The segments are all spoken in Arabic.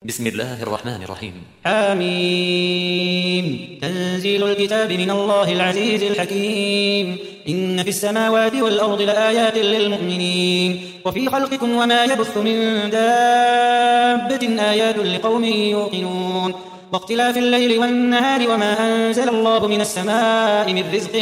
بسم الله الرحمن الرحيم. حميم. تنزيل الكتاب من الله العزيز الحكيم. إن في السماوات والأرض لآيات للمؤمنين وفي خلقكم وما يبث من دابة آيات لقوم يوقنون واختلاف الليل والنهار وما أنزل الله من السماء من رزق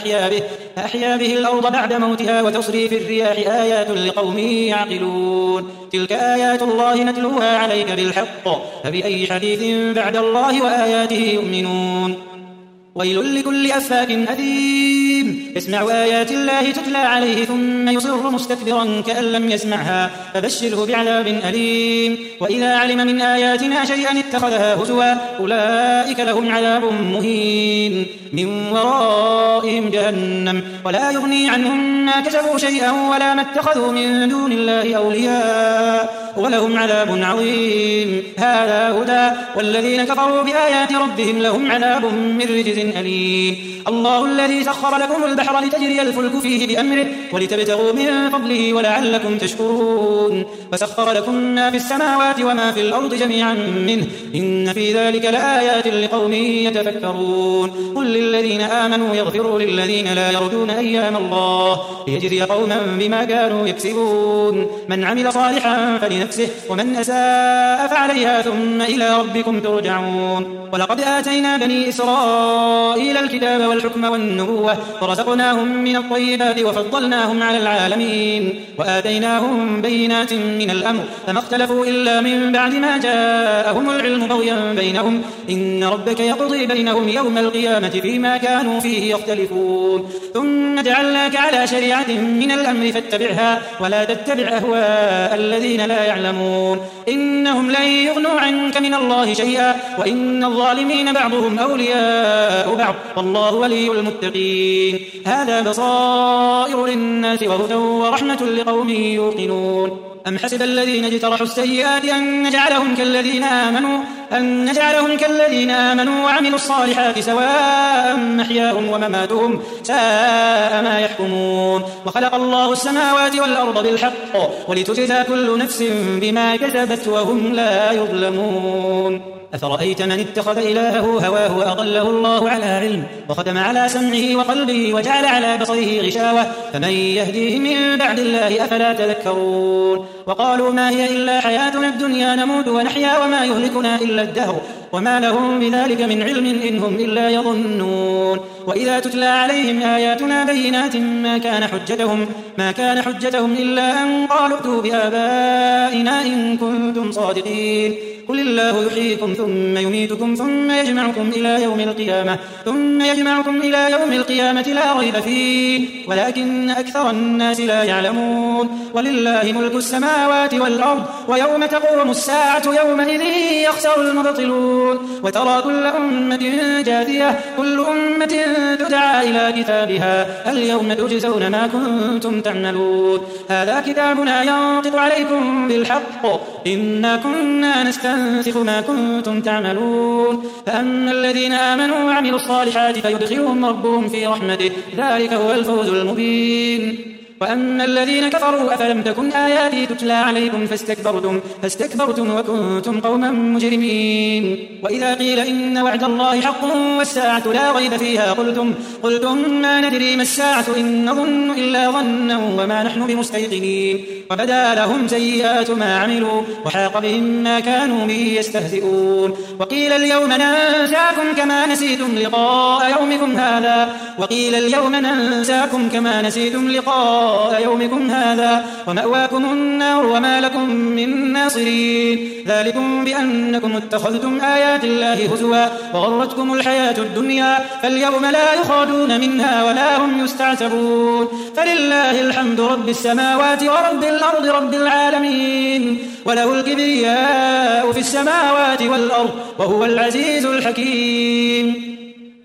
فأحيا به الأرض بعد موتها وتصريف الرياح آيات لقوم يعقلون. تلك آيات الله نتلوها عليك بالحق فبأي حديث بعد الله وآياته يؤمنون. ويل لكل أفاك أثيم يسمع آيات الله تتلى عليه ثم يصر مستكبرا كأن لم يسمعها فبشره بعذاب أليم. وإذا علم من آياتنا شيئا اتخذها هزوا أولئك لهم عذاب مهين من ورائهم جهنم ولا يغني عنهم ما كسبوا شيئا ولا ما اتخذوا من دون الله أولياء ولهم عذاب عظيم. هذا هدى والذين كفروا بآيات ربهم لهم عذاب من رجز أليم. الله الذي سخر لكم البحر لتجري الفلك فيه بأمره ولتبتغوا من فضله ولعلكم تشكرون. وسخر لكم ما في السماوات وما في الأرض جميعا منه إن في ذلك لآيات لقوم يتفكرون. قل للذين آمنوا يغفروا للذين لا يرجون أيام الله ليجزي قوما بما كانوا يكسبون. من عمل صالحا فلنفسه ومن أساء فعليها ثم إلى ربكم ترجعون. ولقد آتينا بني إسرائيل الكتاب والحكم والنبوة ورزقناهم من الطيبات وفضلناهم على العالمين وآتيناهم بينات من الأمر فما اختلفوا إلا من بعد ما جاءهم العلم بغيا بينهم إن ربك يقضي بينهم يوم القيامة فيما كانوا فيه يختلفون. ثم جعلناك على شريعة من الأمر فاتبعها ولا تتبع أهواء الذين لا يعلمون إنهم لن يغنوا عنك من الله شيئا وإن الظالمين بعضهم أولياء بعض والله ولي المتقين. هذا بصائر للناس وهدى ورحمة لقوم يوقنون. أم حسب الذين اجترحوا السيئات أن نجعلهم كالذين آمنوا وعملوا الصالحات سواء محياهم ومماتهم ساء ما يحكمون. وخلق الله السماوات والأرض بالحق ولتجزى كل نفس بما كسبت وهم لا يظلمون. أفرأيت من اتخذ إلهه هواه وأضله الله على علم وختم على سمعه وقلبه وجعل على بصره غشاوة فمن يهديه من بعد الله أفلا تذكرون. وقالوا ما هي إلا حياتنا الدنيا نموت ونحيا وما يهلكنا إلا الدهر وما لهم بذلك من علم إن هم إلا يظنون. وإذا تتلى عليهم آياتنا بينات ما كان حجتهم إلا أن قالوا ائتوا بآبائنا إن كنتم صادقين. قل الله يحييكم ثم يميتكم ثم يجمعكم إلى يوم القيامة لا ريب فيه ولكن أكثر الناس لا يعلمون. ولله ملك السماوات والأرض ويوم تقوم الساعة يومئذ يخسر المبطلون. وترى كل أمة جاثية كل أمة تدعى إلى كتابها اليوم تجزون ما كنتم تعملون. هذا كتابنا ينطق عليكم بالحق إنا كنا نستنسخ ما كنتم تعملون. فأما الذين آمنوا وعملوا الصالحات فيدخلهم ربهم في رحمته ذلك هو الفوز المبين. وأما الذين كفروا أفلم تكن آياتي تتلى عليكم فاستكبرتم وكنتم قوما مجرمين. وإذا قيل إن وعد الله حق والساعة لا ريب فيها قلتم ما ندري ما الساعة إن نظن إلا ظنا وما نحن بمستيقنين. وبدا لهم سيئات ما عملوا وحاق بهم ما كانوا به يستهزئون. وقيل اليوم ننساكم كما نسيتم لقاء يومكم هذا ومأواكم النار وما لكم من ناصرين. ذلكم بأنكم اتخذتم آيات الله هزوا وغرتكم الحياة الدنيا فاليوم لا يخرجون منها ولا هم يستعتبون. فلله الحمد رب السماوات ورب الأرض رب العالمين وله الكبرياء في السماوات والأرض وهو العزيز الحكيم.